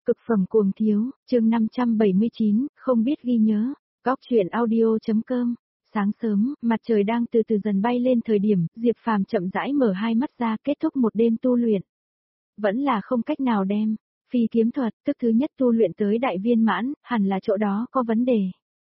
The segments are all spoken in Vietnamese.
Cực phẩm cuồng thiếu, chương 579, không biết ghi nhớ, góc truyện audio.com. Sáng sớm, mặt trời đang từ từ dần bay lên thời điểm, Diệp Phàm chậm rãi mở hai mắt ra kết thúc một đêm tu luyện. Vẫn là không cách nào đem, phi kiếm thuật, tức thứ nhất tu luyện tới đại viên mãn, hẳn là chỗ đó có vấn đề.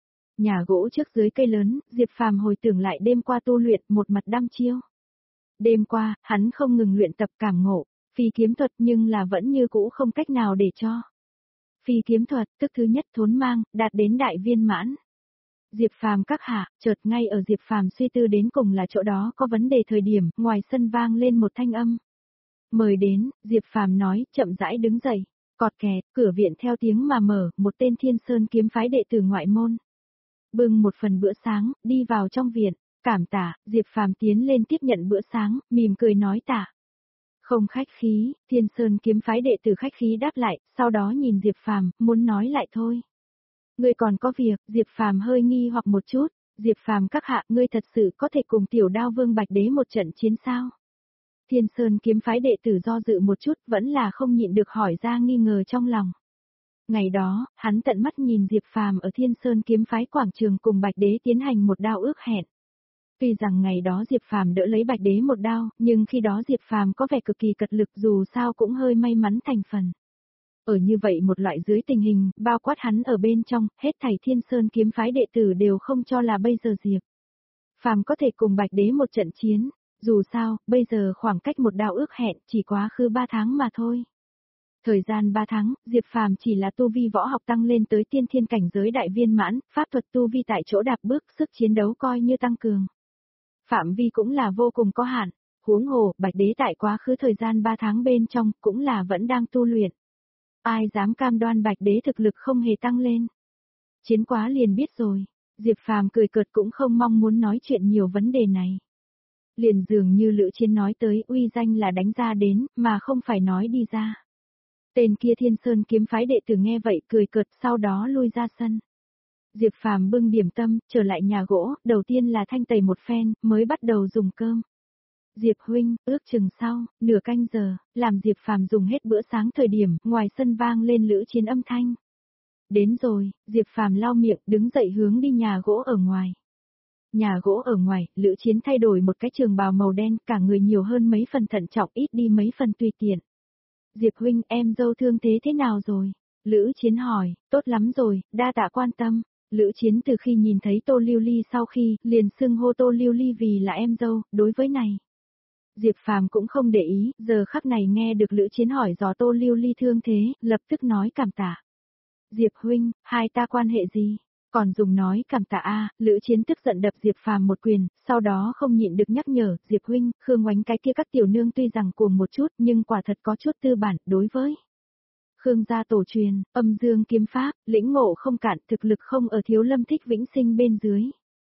Nhà gỗ trước dưới cây lớn, Diệp Phàm hồi tưởng lại đêm qua tu luyện một mặt đăm chiêu. Đêm qua, hắn không ngừng luyện tập cảm ngộ, phi kiếm thuật nhưng là vẫn như cũ không cách nào để cho. Phi kiếm thuật, tức thứ nhất thốn mang, đạt đến đại viên mãn. Diệp Phàm các hạ, chợt ngay ở Diệp Phàm suy tư đến cùng là chỗ đó có vấn đề thời điểm, ngoài sân vang lên một thanh âm. Mời đến, Diệp Phàm nói, chậm rãi đứng dậy, cọt kẹt, cửa viện theo tiếng mà mở, một tên Thiên Sơn kiếm phái đệ tử ngoại môn. Bưng một phần bữa sáng, đi vào trong viện, cảm tạ, Diệp Phàm tiến lên tiếp nhận bữa sáng, mỉm cười nói tạ. Không khách khí, Thiên Sơn kiếm phái đệ tử khách khí đáp lại, sau đó nhìn Diệp Phàm, muốn nói lại thôi. Ngươi còn có việc, Diệp Phàm hơi nghi hoặc một chút, Diệp Phàm các hạ, ngươi thật sự có thể cùng Tiểu Đao Vương Bạch Đế một trận chiến sao? Thiên Sơn kiếm phái đệ tử do dự một chút, vẫn là không nhịn được hỏi ra nghi ngờ trong lòng. Ngày đó, hắn tận mắt nhìn Diệp Phàm ở Thiên Sơn kiếm phái quảng trường cùng Bạch Đế tiến hành một đao ước hẹn. Tuy rằng ngày đó Diệp Phàm đỡ lấy Bạch Đế một đao, nhưng khi đó Diệp Phàm có vẻ cực kỳ cật lực, dù sao cũng hơi may mắn thành phần. Ở như vậy một loại dưới tình hình, bao quát hắn ở bên trong, hết thảy Thiên Sơn kiếm phái đệ tử đều không cho là bây giờ Diệp Phàm có thể cùng Bạch Đế một trận chiến, dù sao, bây giờ khoảng cách một đao ước hẹn chỉ quá khứ 3 tháng mà thôi. Thời gian 3 tháng, Diệp Phàm chỉ là tu vi võ học tăng lên tới tiên thiên cảnh giới đại viên mãn, pháp thuật tu vi tại chỗ đạp bước, sức chiến đấu coi như tăng cường. Phạm vi cũng là vô cùng có hạn, huống hồ, Bạch Đế tại quá khứ thời gian 3 tháng bên trong, cũng là vẫn đang tu luyện. Ai dám cam đoan Bạch Đế thực lực không hề tăng lên. Chiến quá liền biết rồi, Diệp Phàm cười cợt cũng không mong muốn nói chuyện nhiều vấn đề này. Liền dường như Lữ Chiến nói tới uy danh là đánh ra đến, mà không phải nói đi ra. Tên kia Thiên Sơn kiếm phái đệ tử nghe vậy cười cợt sau đó lui ra sân. Diệp Phàm bưng điểm tâm, trở lại nhà gỗ, đầu tiên là thanh tẩy một phen, mới bắt đầu dùng cơm. Diệp huynh, ước chừng sau, nửa canh giờ, làm Diệp Phàm dùng hết bữa sáng thời điểm, ngoài sân vang lên Lữ Chiến âm thanh. Đến rồi, Diệp Phàm lau miệng, đứng dậy hướng đi nhà gỗ ở ngoài. Nhà gỗ ở ngoài, Lữ Chiến thay đổi một cái trường bào màu đen, cả người nhiều hơn mấy phần thận trọng, ít đi mấy phần tùy tiện. Diệp huynh, em dâu thương thế nào rồi? Lữ Chiến hỏi, tốt lắm rồi, đa tạ quan tâm. Lữ Chiến từ khi nhìn thấy Tô Lưu Ly sau khi, liền xưng hô Tô Lưu Ly vì là em dâu, đối với này. Diệp Phàm cũng không để ý, giờ khắc này nghe được Lữ Chiến hỏi dò Tô Lưu Ly thương thế, lập tức nói cảm tạ. Diệp huynh, hai ta quan hệ gì? Còn dùng nói cảm tạ a, Lữ Chiến tức giận đập Diệp Phàm một quyền, sau đó không nhịn được nhắc nhở, Diệp huynh, Khương Oánh cái kia các tiểu nương tuy rằng cuồng một chút, nhưng quả thật có chút tư bản, đối với Khương gia tổ truyền, âm dương kiếm pháp, lĩnh ngộ không cạn, thực lực không ở Thiếu Lâm Thích Vĩnh Sinh bên dưới.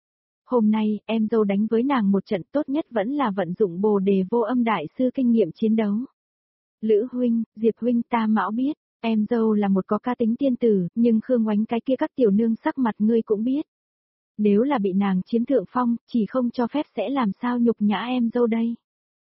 Hôm nay, em dâu đánh với nàng một trận, tốt nhất vẫn là vận dụng Bồ Đề Vô Âm đại sư kinh nghiệm chiến đấu. Lữ huynh, Diệp huynh, ta mão biết, em dâu là một có cá tính tiên tử, nhưng Khương Oánh cái kia các tiểu nương sắc mặt ngươi cũng biết. Nếu là bị nàng chiếm thượng phong, chỉ không cho phép sẽ làm sao nhục nhã em dâu đây.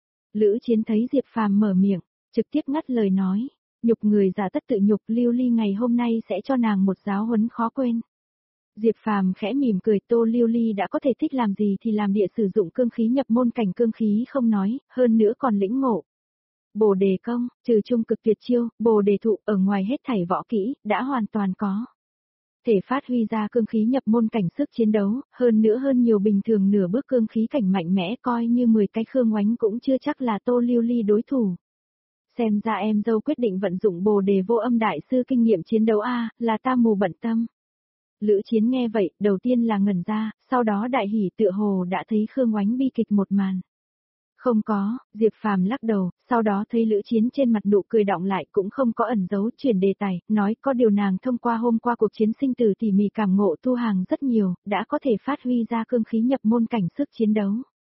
Lữ Chiến thấy Diệp Phàm mở miệng, trực tiếp ngắt lời nói. Nhục người giả tất tự nhục, Lưu Ly ngày hôm nay sẽ cho nàng một giáo huấn khó quên. Diệp Phàm khẽ mỉm cười, Tô Lưu Ly đã có thể thích làm gì thì làm địa, sử dụng cương khí nhập môn cảnh cương khí không nói, hơn nữa còn lĩnh ngộ. Bồ đề công, trừ trung cực tuyệt chiêu, bồ đề thụ ở ngoài hết thảy võ kỹ, đã hoàn toàn có. Thể phát huy ra cương khí nhập môn cảnh sức chiến đấu, hơn nữa hơn nhiều bình thường nửa bước cương khí cảnh mạnh mẽ, coi như 10 cái Khương Oánh cũng chưa chắc là Tô Lưu Ly đối thủ. Xem ra em dâu quyết định vận dụng Bồ Đề Vô Âm đại sư kinh nghiệm chiến đấu a, là ta mù bận tâm. Lữ Chiến nghe vậy, đầu tiên là ngẩn ra, sau đó đại hỉ, tựa hồ đã thấy Khương Oánh bi kịch một màn. Không có, Diệp Phàm lắc đầu, sau đó thấy Lữ Chiến trên mặt nụ cười đọng lại, cũng không có ẩn giấu, chuyển đề tài, nói có điều nàng thông qua hôm qua cuộc chiến sinh tử tỉ mỉ cảm ngộ tu hàng rất nhiều, đã có thể phát huy ra cương khí nhập môn cảnh sức chiến đấu.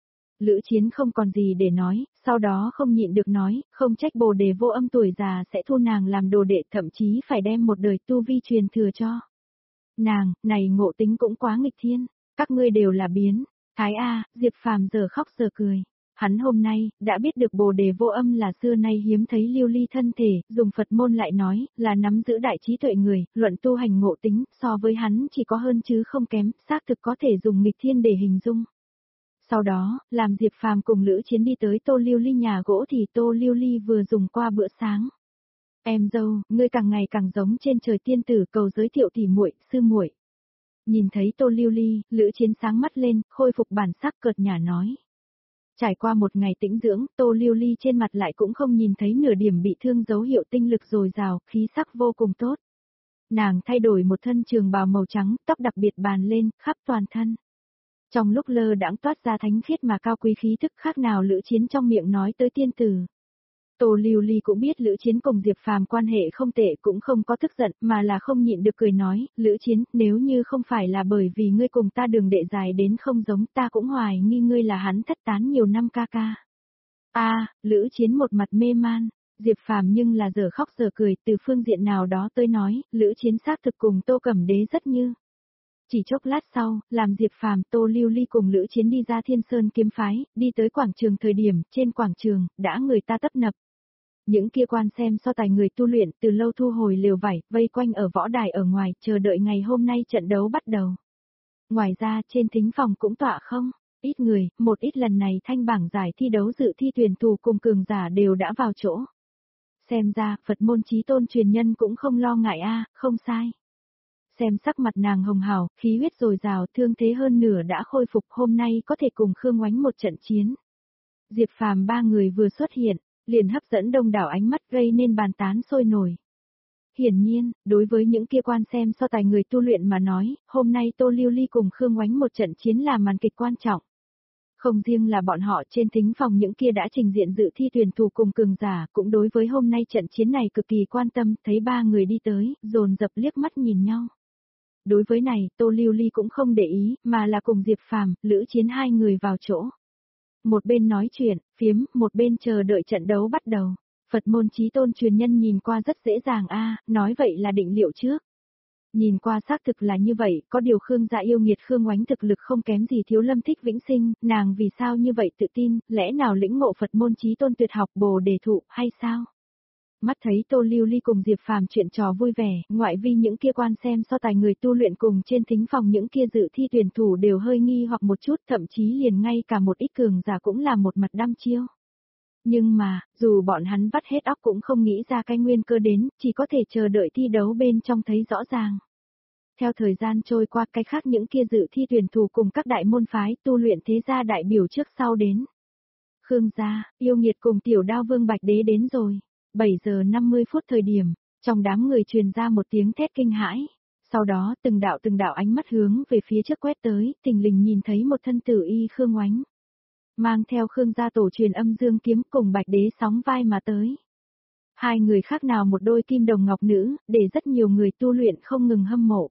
Lữ Chiến không còn gì để nói, sau đó không nhịn được nói, không trách Bồ Đề Vô Âm tuổi già sẽ thu nàng làm đồ đệ, thậm chí phải đem một đời tu vi truyền thừa cho. Nàng, này ngộ tính cũng quá nghịch thiên, các ngươi đều là biến. Thái A, Diệp Phàm giờ khóc giờ cười. hắn hôm nay, đã biết được Bồ Đề Vô Âm là xưa nay hiếm thấy lưu ly thân thể, dùng Phật môn lại nói, là nắm giữ đại trí tuệ người, luận tu hành ngộ tính, so với hắn chỉ có hơn chứ không kém, xác thực có thể dùng nghịch thiên để hình dung. Sau đó, làm Diệp Phàm cùng Lữ Chiến đi tới Tô Lưu Ly nhà gỗ thì Tô Lưu Ly vừa dùng qua bữa sáng. Em dâu, ngươi càng ngày càng giống trên trời tiên tử, cầu giới thiệu tỷ muội, sư muội. Nhìn thấy Tô Lưu Ly, Lữ Chiến sáng mắt lên, khôi phục bản sắc cợt nhả nói. Trải qua một ngày tĩnh dưỡng, Tô Lưu Ly trên mặt lại cũng không nhìn thấy nửa điểm bị thương, dấu hiệu tinh lực dồi dào, khí sắc vô cùng tốt. Nàng thay đổi một thân trường bào màu trắng, tóc đặc biệt bàn lên, khắp toàn thân. Trong lúc lơ đãng toát ra thánh khiết mà cao quý khí thức, khác nào Lữ Chiến trong miệng nói tới tiên tử. Tô Lưu Ly cũng biết Lữ Chiến cùng Diệp Phàm quan hệ không tệ, cũng không có tức giận, mà là không nhịn được cười nói, Lữ Chiến, nếu như không phải là bởi vì ngươi cùng ta đường đệ dài đến không giống, ta cũng hoài nghi ngươi là hắn thất tán nhiều năm ca ca. Lữ Chiến một mặt mê man, Diệp Phàm nhưng là giờ khóc giờ cười, từ phương diện nào đó tới nói, Lữ Chiến xác thực cùng Tô Cẩm Đế rất như. Chỉ chốc lát sau, làm Diệp Phàm, Tô Lưu Ly cùng Lữ Chiến đi ra Thiên Sơn kiếm phái, đi tới quảng trường thời điểm, trên quảng trường, đã người ta tấp nập. Những kia quan xem so tài người tu luyện từ lâu thu hồi lều vải, vây quanh ở võ đài ở ngoài, chờ đợi ngày hôm nay trận đấu bắt đầu. Ngoài ra, trên thính phòng cũng tọa không ít người, một ít lần này thanh bảng giải thi đấu dự thi tuyển thủ cùng cường giả đều đã vào chỗ. Xem ra, Phật môn chí tôn truyền nhân cũng không lo ngại không sai. Xem sắc mặt nàng hồng hào, khí huyết dồi dào, thương thế hơn nửa đã khôi phục, hôm nay có thể cùng Khương Oánh một trận chiến. Diệp Phàm ba người vừa xuất hiện, liền hấp dẫn đông đảo ánh mắt, gây nên bàn tán sôi nổi. Hiển nhiên, đối với những kia quan xem so tài người tu luyện mà nói, hôm nay Tô Lưu Ly cùng Khương Oánh một trận chiến là màn kịch quan trọng. Không riêng là bọn họ, trên thính phòng những kia đã trình diện dự thi tuyển thủ cùng cường giả, cũng đối với hôm nay trận chiến này cực kỳ quan tâm, thấy ba người đi tới, dồn dập liếc mắt nhìn nhau. Đối với này, Tô Lưu Ly cũng không để ý, mà là cùng Diệp Phàm, Lữ Chiến hai người vào chỗ. Một bên nói chuyện, phiếm, một bên chờ đợi trận đấu bắt đầu. Phật môn chí tôn truyền nhân nhìn qua rất dễ dàng nói vậy là định liệu trước. Nhìn qua xác thực là như vậy, có điều Khương gia yêu nghiệt Khương Oánh thực lực không kém gì Thiếu Lâm Thích Vĩnh Sinh, nàng vì sao như vậy tự tin, lẽ nào lĩnh ngộ Phật môn chí tôn tuyệt học Bồ Đề thụ, hay sao? Mắt thấy Tô Lưu Ly cùng Diệp Phàm chuyện trò vui vẻ, ngoại vi những kia quan xem so tài người tu luyện cùng trên thính phòng những kia dự thi tuyển thủ đều hơi nghi hoặc một chút, thậm chí liền ngay cả một ít cường giả cũng là một mặt đăm chiêu. Nhưng mà, dù bọn hắn vắt hết óc cũng không nghĩ ra cái nguyên cơ đến, chỉ có thể chờ đợi thi đấu bên trong thấy rõ ràng. Theo thời gian trôi qua, cái khác những kia dự thi tuyển thủ cùng các đại môn phái tu luyện thế gia đại biểu trước sau đến. Khương gia, yêu nghiệt cùng tiểu đao vương Bạch Đế đến rồi. 7 giờ 50 phút thời điểm, trong đám người truyền ra một tiếng thét kinh hãi. Sau đó, từng đạo ánh mắt hướng về phía trước quét tới, thình lình nhìn thấy một thân tử y Khương Oánh. Mang theo Khương gia tổ truyền Âm Dương kiếm cùng Bạch Đế sóng vai mà tới. Hai người khác nào một đôi kim đồng ngọc nữ, để rất nhiều người tu luyện không ngừng hâm mộ.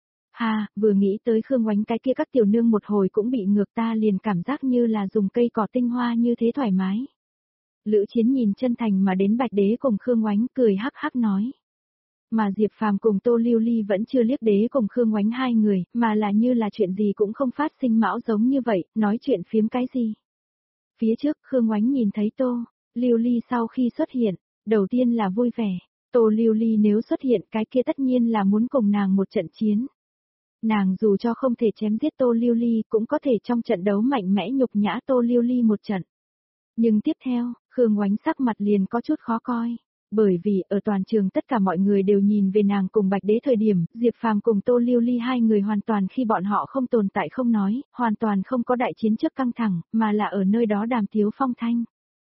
Vừa nghĩ tới Khương Oánh cái kia các tiểu nương một hồi cũng bị ngược, ta liền cảm giác như là dùng cây cỏ tinh hoa như thế thoải mái. Lữ Chiến nhìn chân thành mà đến Bạch Đế cùng Khương Oánh, cười hắc hắc nói. Mà Diệp Phàm cùng Tô Lưu Ly vẫn chưa liếc Đế cùng Khương Oánh hai người, mà là như là chuyện gì cũng không phát sinh mão giống như vậy, nói chuyện phiếm cái gì. Phía trước Khương Oánh nhìn thấy Tô Lưu Ly sau khi xuất hiện, đầu tiên là vui vẻ, Tô Lưu Ly nếu xuất hiện cái kia tất nhiên là muốn cùng nàng một trận chiến. Nàng dù cho không thể chém giết Tô Lưu Ly cũng có thể trong trận đấu mạnh mẽ nhục nhã Tô Lưu Ly một trận. Nhưng tiếp theo, Khương Oánh sắc mặt liền có chút khó coi, bởi vì ở toàn trường tất cả mọi người đều nhìn về nàng cùng Bạch Đế thời điểm, Diệp Phàm cùng Tô Lưu Ly hai người hoàn toàn khi bọn họ không tồn tại không nói, hoàn toàn không có đại chiến trước căng thẳng, mà là ở nơi đó đàm tiếu phong thanh.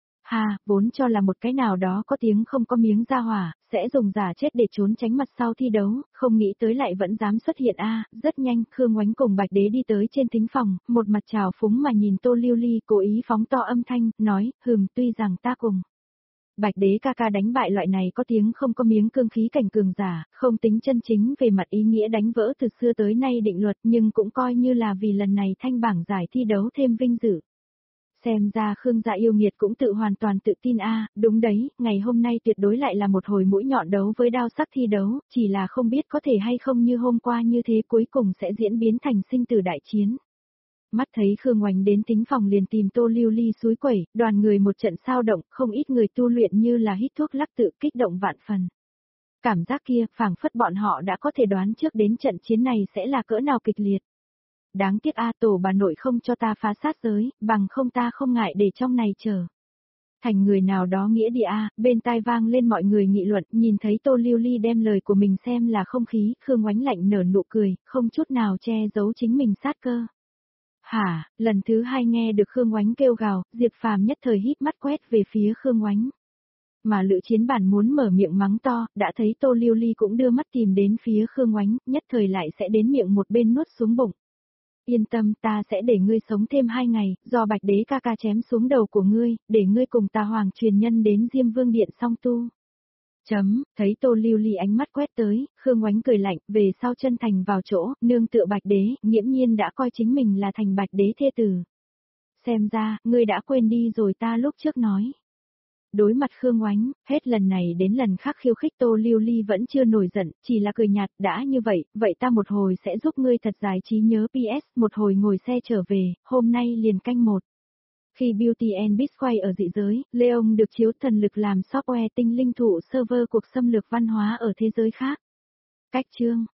Vốn cho là một cái nào đó có tiếng không có miếng ra hỏa, sẽ dùng giả chết để trốn tránh mặt sau thi đấu, không nghĩ tới lại vẫn dám xuất hiện rất nhanh, Khương Oánh cùng Bạch Đế đi tới trên thính phòng, một mặt trào phúng mà nhìn Tô Lưu Ly, cố ý phóng to âm thanh, nói, tuy rằng ta cùng Bạch Đế ca ca đánh bại loại này có tiếng không có miếng cương khí cảnh cường giả, không tính chân chính về mặt ý nghĩa đánh vỡ từ xưa tới nay định luật, nhưng cũng coi như là vì lần này thanh bảng giải thi đấu thêm vinh dự. Xem ra Khương gia yêu nghiệt cũng hoàn toàn tự tin đúng đấy, ngày hôm nay tuyệt đối lại là một hồi mũi nhọn đấu với đao sắc thi đấu, chỉ là không biết có thể hay không như hôm qua như thế cuối cùng sẽ diễn biến thành sinh tử đại chiến. Mắt thấy Khương Ngoánh đến tính phòng liền tìm Tô Lưu Ly xúi quẩy, đoàn người một trận sao động, không ít người tu luyện như là hít thuốc lắc tự kích động vạn phần. Cảm giác kia, phảng phất bọn họ đã có thể đoán trước đến trận chiến này sẽ là cỡ nào kịch liệt. Đáng tiếc a tổ bà nội không cho ta phá sát giới, bằng không ta không ngại để trong này chờ. Thành người nào đó nghĩa địa a, bên tai vang lên mọi người nghị luận, nhìn thấy Tô Lưu Ly đem lời của mình xem là không khí, Khương Ngoánh lạnh nở nụ cười, không chút nào che giấu chính mình sát cơ. Hả, lần thứ hai nghe được Khương Ngoánh kêu gào, Diệp Phàm nhất thời híp mắt quét về phía Khương Ngoánh. Mà Lữ Chiến Bản muốn mở miệng mắng to, đã thấy Tô Lưu Ly cũng đưa mắt tìm đến phía Khương Ngoánh, nhất thời lại sẽ đến miệng một bên nuốt xuống bụng. Yên tâm, ta sẽ để ngươi sống thêm 2 ngày, do Bạch Đế ca ca chém xuống đầu của ngươi, để ngươi cùng ta hoàng truyền nhân đến Diêm Vương Điện song tu. Thấy Tô Lưu Ly ánh mắt quét tới, Khương Ngoánh cười lạnh, về sau chân thành vào chỗ, nương tựa Bạch Đế, nghiễm nhiên đã coi chính mình là thành Bạch Đế thê tử. Xem ra, ngươi đã quên đi rồi ta lúc trước nói. Đối mặt Khương Ngoánh, hết lần này đến lần khác khiêu khích Tô Lưu Ly vẫn chưa nổi giận, chỉ là cười nhạt, đã như vậy, vậy ta một hồi sẽ giúp ngươi thật giải trí nhớ PS, một hồi ngồi xe trở về, hôm nay liền canh 1. Khi Beauty and Beast quay ở dị giới, Leon được chiếu thần lực làm software tinh linh thụ server cuộc xâm lược văn hóa ở thế giới khác. Cách chương